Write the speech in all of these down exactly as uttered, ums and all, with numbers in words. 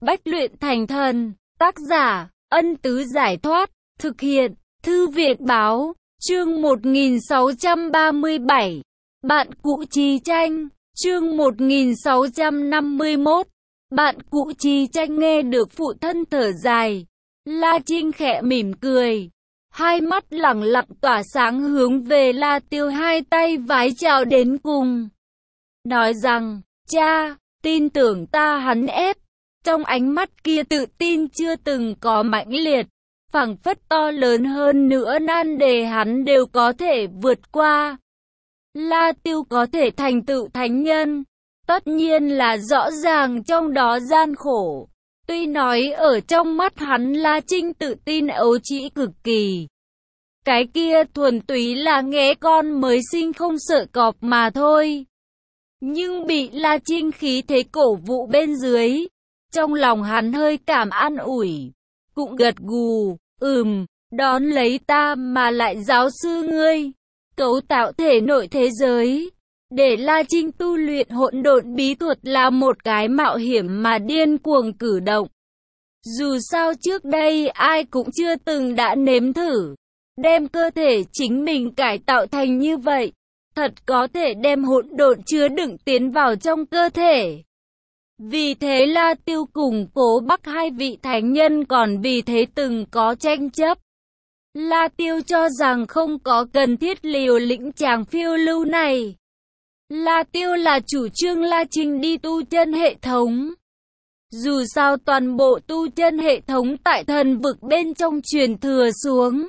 Bách luyện thành thần. Tác giả, Ân Tứ Giải Thoát. Thực hiện, Thư Viện Báo. Chương một nghìn sáu trăm ba mươi bảy. Bạn cũ Trì Tranh. Chương một nghìn sáu trăm năm mươi mốt. Bạn cũ Trì Tranh nghe được phụ thân thở dài. La Trinh khẽ mỉm cười. Hai mắt lẳng lặng tỏa sáng hướng về La Tiêu, hai tay vái chào đến cùng. Nói rằng, cha, tin tưởng ta. Hắn ép. Trong ánh mắt kia tự tin chưa từng có mãnh liệt, phảng phất to lớn hơn nữa nan đề hắn đều có thể vượt qua. La Tiêu có thể thành tựu thánh nhân, tất nhiên là rõ ràng trong đó gian khổ. Tuy nói ở trong mắt hắn La Trinh tự tin ấu trĩ cực kỳ. Cái kia thuần túy là nghé con mới sinh không sợ cọp mà thôi. Nhưng bị La Trinh khí thế cổ vũ bên dưới, trong lòng hắn hơi cảm an ủi, cũng gật gù, ừm, đón lấy ta mà lại giáo sư ngươi, cấu tạo thể nội thế giới. Để La Trinh tu luyện hỗn độn bí thuật là một cái mạo hiểm mà điên cuồng cử động. Dù sao trước đây ai cũng chưa từng đã nếm thử, đem cơ thể chính mình cải tạo thành như vậy, thật có thể đem hỗn độn chứa đựng tiến vào trong cơ thể. Vì thế La Tiêu cùng Cố Bắc hai vị thánh nhân còn vì thế từng có tranh chấp. La Tiêu cho rằng không có cần thiết liều lĩnh chàng phiêu lưu này. La Tiêu là chủ trương La Trinh đi tu chân hệ thống. Dù sao toàn bộ tu chân hệ thống tại thần vực bên trong truyền thừa xuống,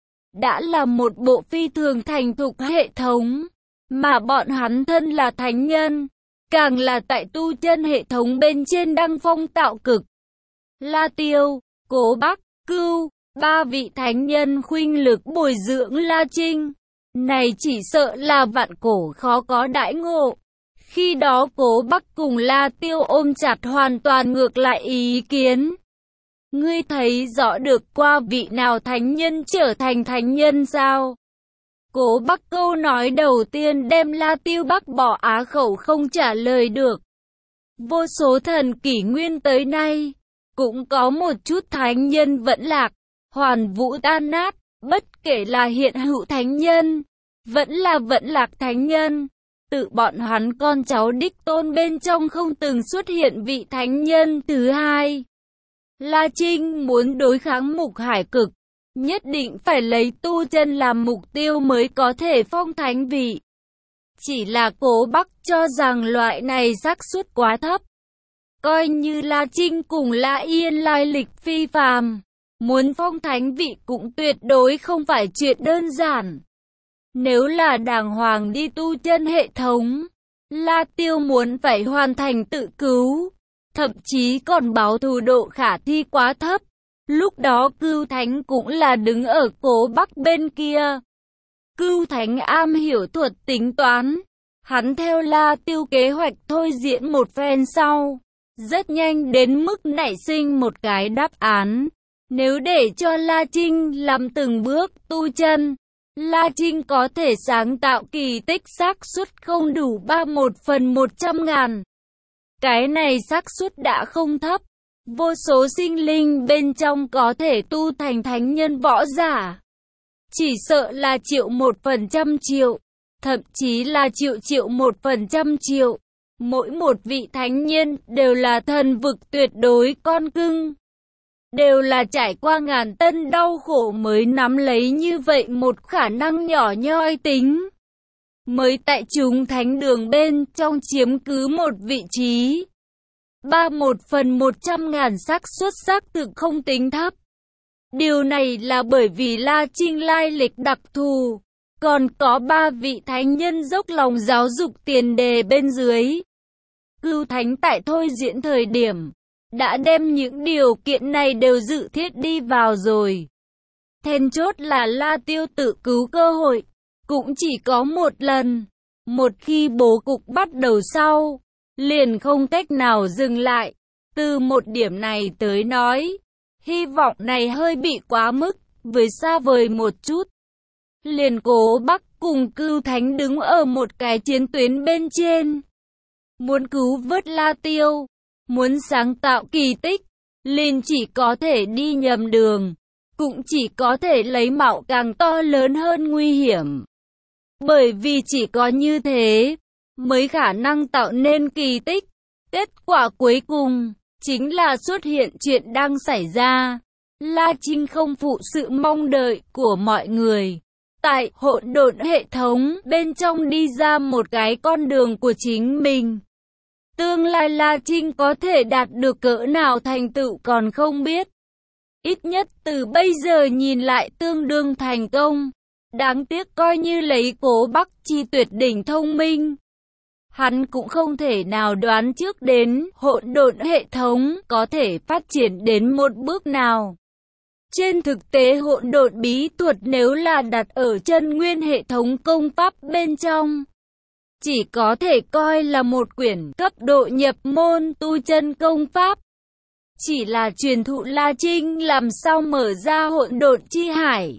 đã là một bộ phi thường thành thục hệ thống, mà bọn hắn thân là thánh nhân, càng là tại tu chân hệ thống bên trên đăng phong tạo cực. La Tiêu, Cố Bắc, Cưu, ba vị thánh nhân khuynh lực bồi dưỡng La Trinh. Này chỉ sợ là vạn cổ khó có đãi ngộ. Khi đó Cố Bắc cùng La Tiêu ôm chặt hoàn toàn ngược lại ý kiến. Ngươi thấy rõ được qua vị nào thánh nhân trở thành thánh nhân sao? Cố Bắc câu nói đầu tiên đem La Tiêu Bắc bỏ á khẩu không trả lời được. Vô số thần kỷ nguyên tới nay, cũng có một chút thánh nhân vẫn lạc, hoàn vũ tan nát, bất kể là hiện hữu thánh nhân, vẫn là vẫn lạc thánh nhân. Tự bọn hắn con cháu đích tôn bên trong không từng xuất hiện vị thánh nhân thứ hai. La Trinh muốn đối kháng Mục Hải Cực, nhất định phải lấy tu chân làm mục tiêu mới có thể phong thánh vị. Chỉ là Cố Bắc cho rằng loại này xác suất quá thấp. Coi như La Trinh cùng La Yên lai lịch phi phàm, muốn phong thánh vị cũng tuyệt đối không phải chuyện đơn giản. Nếu là đàng hoàng đi tu chân hệ thống, La Tiêu muốn phải hoàn thành tự cứu, thậm chí còn báo thù độ khả thi quá thấp. Lúc đó Cưu Thánh cũng là đứng ở Cố Bắc bên kia. Cưu Thánh am hiểu thuật tính toán, hắn theo La Tiêu kế hoạch thôi diễn một phen sau, rất nhanh đến mức nảy sinh một cái đáp án. Nếu để cho La Trinh làm từng bước tu chân, La Trinh có thể sáng tạo kỳ tích, xác suất không đủ ba một phần một trăm ngàn. Cái này xác suất đã không thấp. Vô số sinh linh bên trong có thể tu thành thánh nhân võ giả, chỉ sợ là triệu một phần trăm triệu, thậm chí là triệu triệu một phần trăm triệu. Mỗi một vị thánh nhân đều là thần vực tuyệt đối con cưng, đều là trải qua ngàn tân đau khổ mới nắm lấy như vậy một khả năng nhỏ nhoi tính, mới tại chúng thánh đường bên trong chiếm cứ một vị trí. Ba một phần một trăm ngàn xác suất xác thực không tính thấp. Điều này là bởi vì La Trinh lai lịch đặc thù, còn có ba vị thánh nhân dốc lòng giáo dục tiền đề bên dưới. Cưu Thánh tại thôi diễn thời điểm, đã đem những điều kiện này đều dự thiết đi vào rồi. Then chốt là La Tiêu tự cứu cơ hội, cũng chỉ có một lần. Một khi bố cục bắt đầu sau, liền không cách nào dừng lại. Từ một điểm này tới nói, hy vọng này hơi bị quá mức, với xa vời một chút. Liền Cố Bắc cùng Cưu Thánh đứng ở một cái chiến tuyến bên trên, muốn cứu vớt La Tiêu. Muốn sáng tạo kỳ tích, liền chỉ có thể đi nhầm đường, cũng chỉ có thể lấy mạo càng to lớn hơn nguy hiểm. Bởi vì chỉ có như thế, mới khả năng tạo nên kỳ tích. Kết quả cuối cùng, chính là xuất hiện chuyện đang xảy ra. La Trinh không phụ sự mong đợi của mọi người. Tại hỗn độn hệ thống bên trong đi ra một cái con đường của chính mình. Tương lai La Trinh có thể đạt được cỡ nào thành tựu còn không biết. Ít nhất từ bây giờ nhìn lại tương đương thành công. Đáng tiếc coi như lấy Cố Bắc Chi tuyệt đỉnh thông minh, hắn cũng không thể nào đoán trước đến hỗn độn hệ thống có thể phát triển đến một bước nào. Trên thực tế hỗn độn bí thuật nếu là đặt ở chân nguyên hệ thống công pháp bên trong, chỉ có thể coi là một quyển cấp độ nhập môn tu chân công pháp. Chỉ là truyền thụ La Trinh làm sao mở ra hỗn độn chi hải,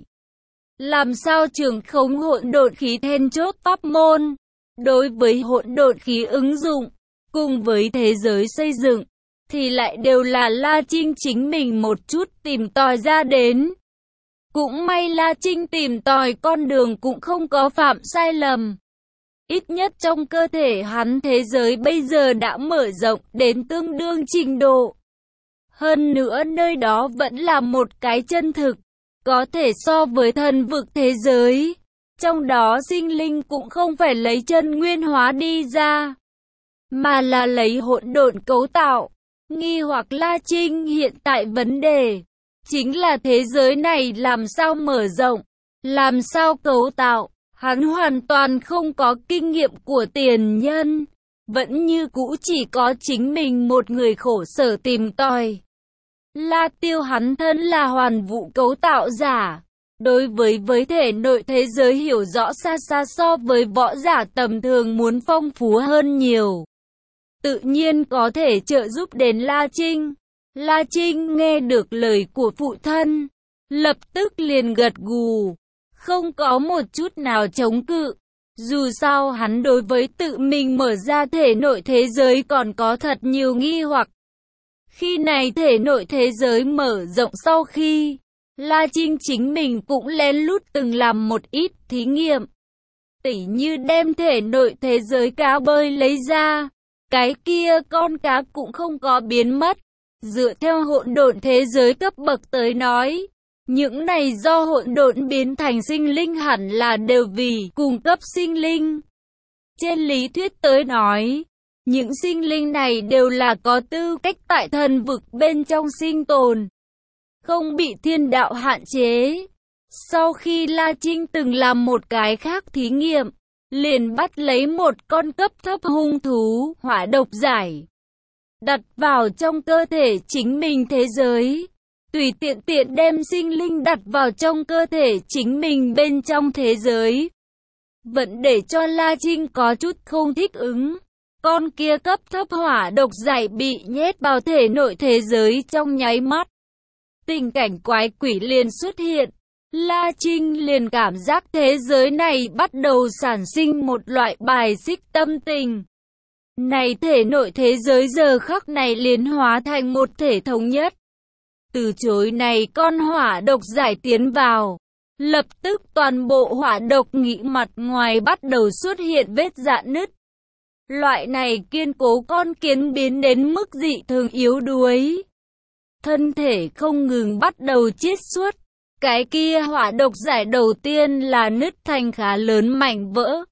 làm sao trường khống hỗn độn khí then chốt pháp môn. Đối với hỗn độn khí ứng dụng, cùng với thế giới xây dựng, thì lại đều là La Trinh chính mình một chút tìm tòi ra đến. Cũng may La Trinh tìm tòi con đường cũng không có phạm sai lầm. Ít nhất trong cơ thể hắn thế giới bây giờ đã mở rộng đến tương đương trình độ. Hơn nữa nơi đó vẫn là một cái chân thực, có thể so với thần vực thế giới. Trong đó sinh linh cũng không phải lấy chân nguyên hóa đi ra, mà là lấy hỗn độn cấu tạo. Nghi hoặc La Trinh hiện tại vấn đề chính là thế giới này làm sao mở rộng, làm sao cấu tạo. Hắn hoàn toàn không có kinh nghiệm của tiền nhân, vẫn như cũ chỉ có chính mình một người khổ sở tìm tòi. La Tiêu hắn thân là hoàn vũ cấu tạo giả, đối với với thể nội thế giới hiểu rõ xa xa so với võ giả tầm thường muốn phong phú hơn nhiều. Tự nhiên có thể trợ giúp đến La Trinh. La Trinh nghe được lời của phụ thân, lập tức liền gật gù, không có một chút nào chống cự. Dù sao hắn đối với tự mình mở ra thể nội thế giới còn có thật nhiều nghi hoặc. Khi này thể nội thế giới mở rộng sau khi, La Trinh chính mình cũng lén lút từng làm một ít thí nghiệm. Tỉ như đem thể nội thế giới cá bơi lấy ra, cái kia con cá cũng không có biến mất. Dựa theo hỗn độn thế giới cấp bậc tới nói, những này do hỗn độn biến thành sinh linh hẳn là đều vì cung cấp sinh linh. Trên lý thuyết tới nói, những sinh linh này đều là có tư cách tại thần vực bên trong sinh tồn, không bị thiên đạo hạn chế. Sau khi La Trinh từng làm một cái khác thí nghiệm, liền bắt lấy một con cấp thấp hung thú hỏa độc giải, đặt vào trong cơ thể chính mình thế giới, tùy tiện tiện đem sinh linh đặt vào trong cơ thể chính mình bên trong thế giới. Vẫn để cho La Trinh có chút không thích ứng. Con kia cấp thấp hỏa độc giải bị nhét vào thể nội thế giới trong nháy mắt, tình cảnh quái quỷ liền xuất hiện. La Trinh liền cảm giác thế giới này bắt đầu sản sinh một loại bài xích tâm tình. Này thể nội thế giới giờ khắc này liền hóa thành một thể thống nhất. Từ chối này con hỏa độc giải tiến vào, lập tức toàn bộ hỏa độc nghĩ mặt ngoài bắt đầu xuất hiện vết rạn nứt. Loại này kiên cố con kiến biến đến mức dị thường yếu đuối, thân thể không ngừng bắt đầu chiết xuất. Cái kia hỏa độc giải đầu tiên là nứt thành khá lớn mảnh vỡ,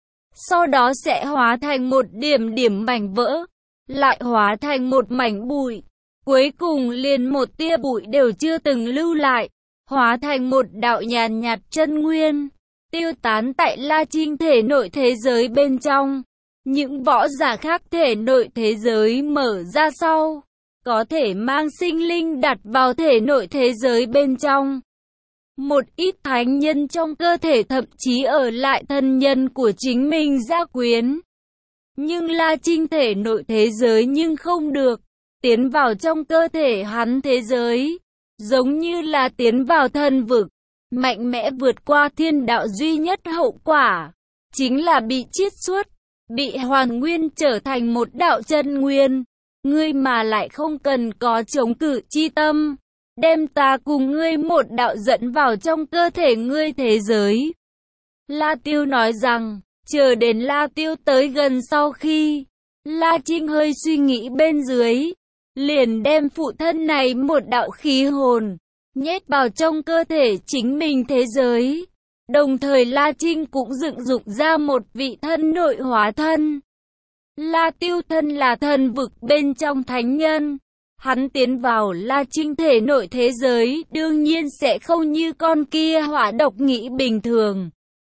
sau đó sẽ hóa thành một điểm điểm mảnh vỡ, lại hóa thành một mảnh bụi, cuối cùng liền một tia bụi đều chưa từng lưu lại, hóa thành một đạo nhàn nhạt chân nguyên, tiêu tán tại La Trinh thể nội thế giới bên trong. Những võ giả khác thể nội thế giới mở ra sau, có thể mang sinh linh đặt vào thể nội thế giới bên trong. Một ít thánh nhân trong cơ thể thậm chí ở lại thân nhân của chính mình gia quyến. Nhưng La Trinh thể nội thế giới nhưng không được, tiến vào trong cơ thể hắn thế giới, giống như là tiến vào thần vực, mạnh mẽ vượt qua thiên đạo. Duy nhất hậu quả, chính là bị chiết xuất, bị hoàn nguyên trở thành một đạo chân nguyên. ngươi mà lại không cần có chống cự chi tâm, đem ta cùng ngươi một đạo dẫn vào trong cơ thể ngươi thế giới. La Tiêu nói rằng, chờ đến La Tiêu tới gần sau khi, La Trinh hơi suy nghĩ bên dưới, liền đem phụ thân này một đạo khí hồn, nhét vào trong cơ thể chính mình thế giới. Đồng thời La Trinh cũng dựng dục ra một vị thân nội hóa thân. La Tiêu thân là thần vực bên trong thánh nhân. Hắn tiến vào La Trinh thể nội thế giới, đương nhiên sẽ không như con kia hỏa độc nghĩ bình thường.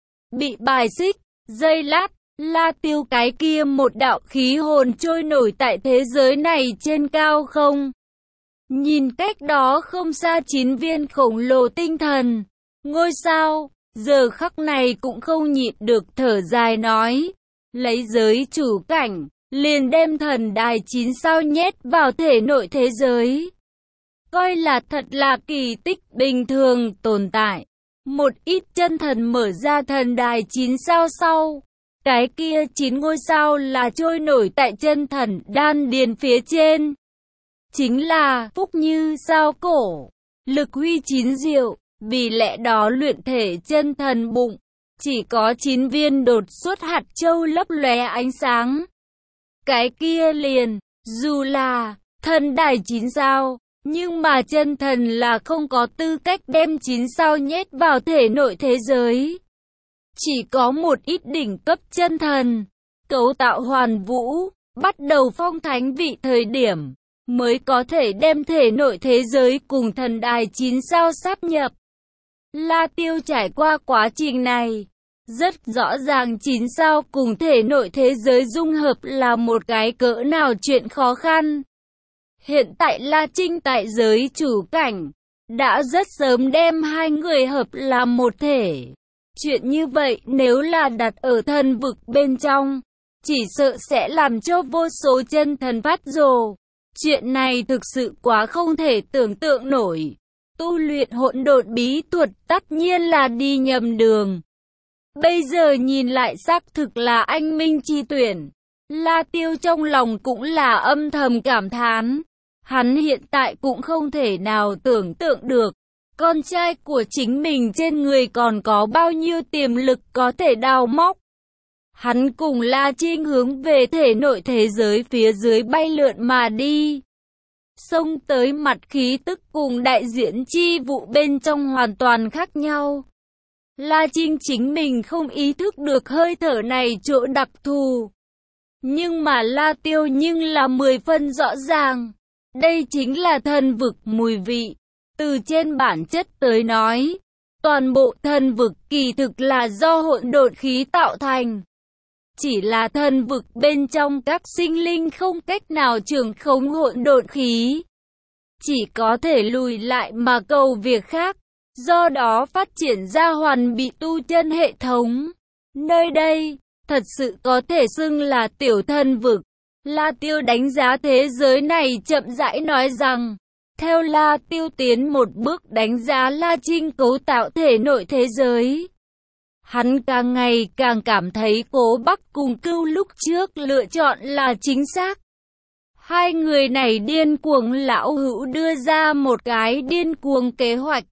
Bị bài xích, giây lát, La Tiêu cái kia một đạo khí hồn trôi nổi tại thế giới này trên cao không. Nhìn cách đó không xa chín viên khổng lồ tinh thần, ngôi sao, giờ khắc này cũng không nhịn được thở dài nói, lấy giới chủ cảnh, liền đem thần đài chín sao nhét vào thể nội thế giới. Coi là thật là kỳ tích bình thường tồn tại. Một ít chân thần mở ra thần đài chín sao sau, cái kia chín ngôi sao là trôi nổi tại chân thần đan điền phía trên. Chính là phúc như sao cổ, lực huy chín diệu, vì lẽ đó luyện thể chân thần bụng, chỉ có chín viên đột xuất hạt châu lấp lóe ánh sáng. Cái kia liền, dù là thần đài chín sao, nhưng mà chân thần là không có tư cách đem chín sao nhét vào thể nội thế giới. Chỉ có một ít đỉnh cấp chân thần, cấu tạo hoàn vũ, bắt đầu phong thánh vị thời điểm, mới có thể đem thể nội thế giới cùng thần đài chín sao sáp nhập. La Tiêu trải qua quá trình này, rất rõ ràng chín sao cùng thể nội thế giới dung hợp là một cái cỡ nào chuyện khó khăn. Hiện tại La Trinh tại giới chủ cảnh, đã rất sớm đem hai người hợp làm một thể. Chuyện như vậy nếu là đặt ở thần vực bên trong, chỉ sợ sẽ làm cho vô số chân thần phát rồ. Chuyện này thực sự quá không thể tưởng tượng nổi. Tu luyện hỗn độn bí thuật tất nhiên là đi nhầm đường. Bây giờ nhìn lại xác thực là anh minh chi tuyển. La Tiêu trong lòng cũng là âm thầm cảm thán. Hắn hiện tại cũng không thể nào tưởng tượng được, con trai của chính mình trên người còn có bao nhiêu tiềm lực có thể đào móc. Hắn cùng La Trinh hướng về thể nội thế giới phía dưới bay lượn mà đi. Xông tới mặt khí tức cùng đại diễn chi vụ bên trong hoàn toàn khác nhau. La Trinh chính mình không ý thức được hơi thở này chỗ đặc thù. Nhưng mà La Tiêu nhưng là mười phân rõ ràng. Đây chính là thần vực mùi vị. Từ trên bản chất tới nói, toàn bộ thần vực kỳ thực là do hỗn độn khí tạo thành. Chỉ là thần vực bên trong các sinh linh không cách nào trưởng khống hỗn độn khí. Chỉ có thể lùi lại mà cầu việc khác. Do đó phát triển ra hoàn bị tu chân hệ thống. Nơi đây, thật sự có thể xưng là tiểu thần vực. La Tiêu đánh giá thế giới này chậm rãi nói rằng, theo La Tiêu tiến một bước đánh giá La Trinh cấu tạo thể nội thế giới. Hắn càng ngày càng cảm thấy Cố Bắc cùng Cưu lúc trước lựa chọn là chính xác. Hai người này điên cuồng lão hữu đưa ra một cái điên cuồng kế hoạch.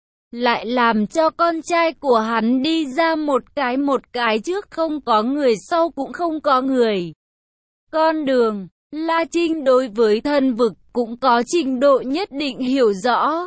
Lại làm cho con trai của hắn đi ra một cái một cái trước không có người sau cũng không có người. Con đường, La Trinh đối với thần vực cũng có trình độ nhất định hiểu rõ.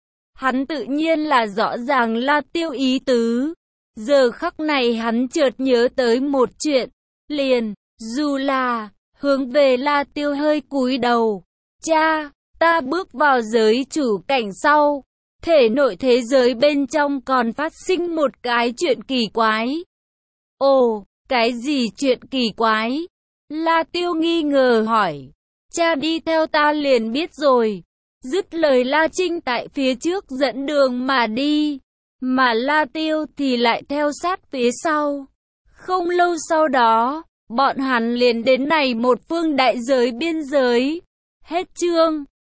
Hắn tự nhiên là rõ ràng La Tiêu ý tứ. Giờ khắc này hắn chợt nhớ tới một chuyện, liền, dù là, hướng về La Tiêu hơi cúi đầu. Cha, ta bước vào giới chủ cảnh sau, thể nội thế giới bên trong còn phát sinh một cái chuyện kỳ quái. Ồ, cái gì chuyện kỳ quái? La Tiêu nghi ngờ hỏi. Cha đi theo ta liền biết rồi. Dứt lời La Trinh tại phía trước dẫn đường mà đi. Mà La Tiêu thì lại theo sát phía sau. Không lâu sau đó, bọn hắn liền đến này một phương đại giới biên giới. Hết chương.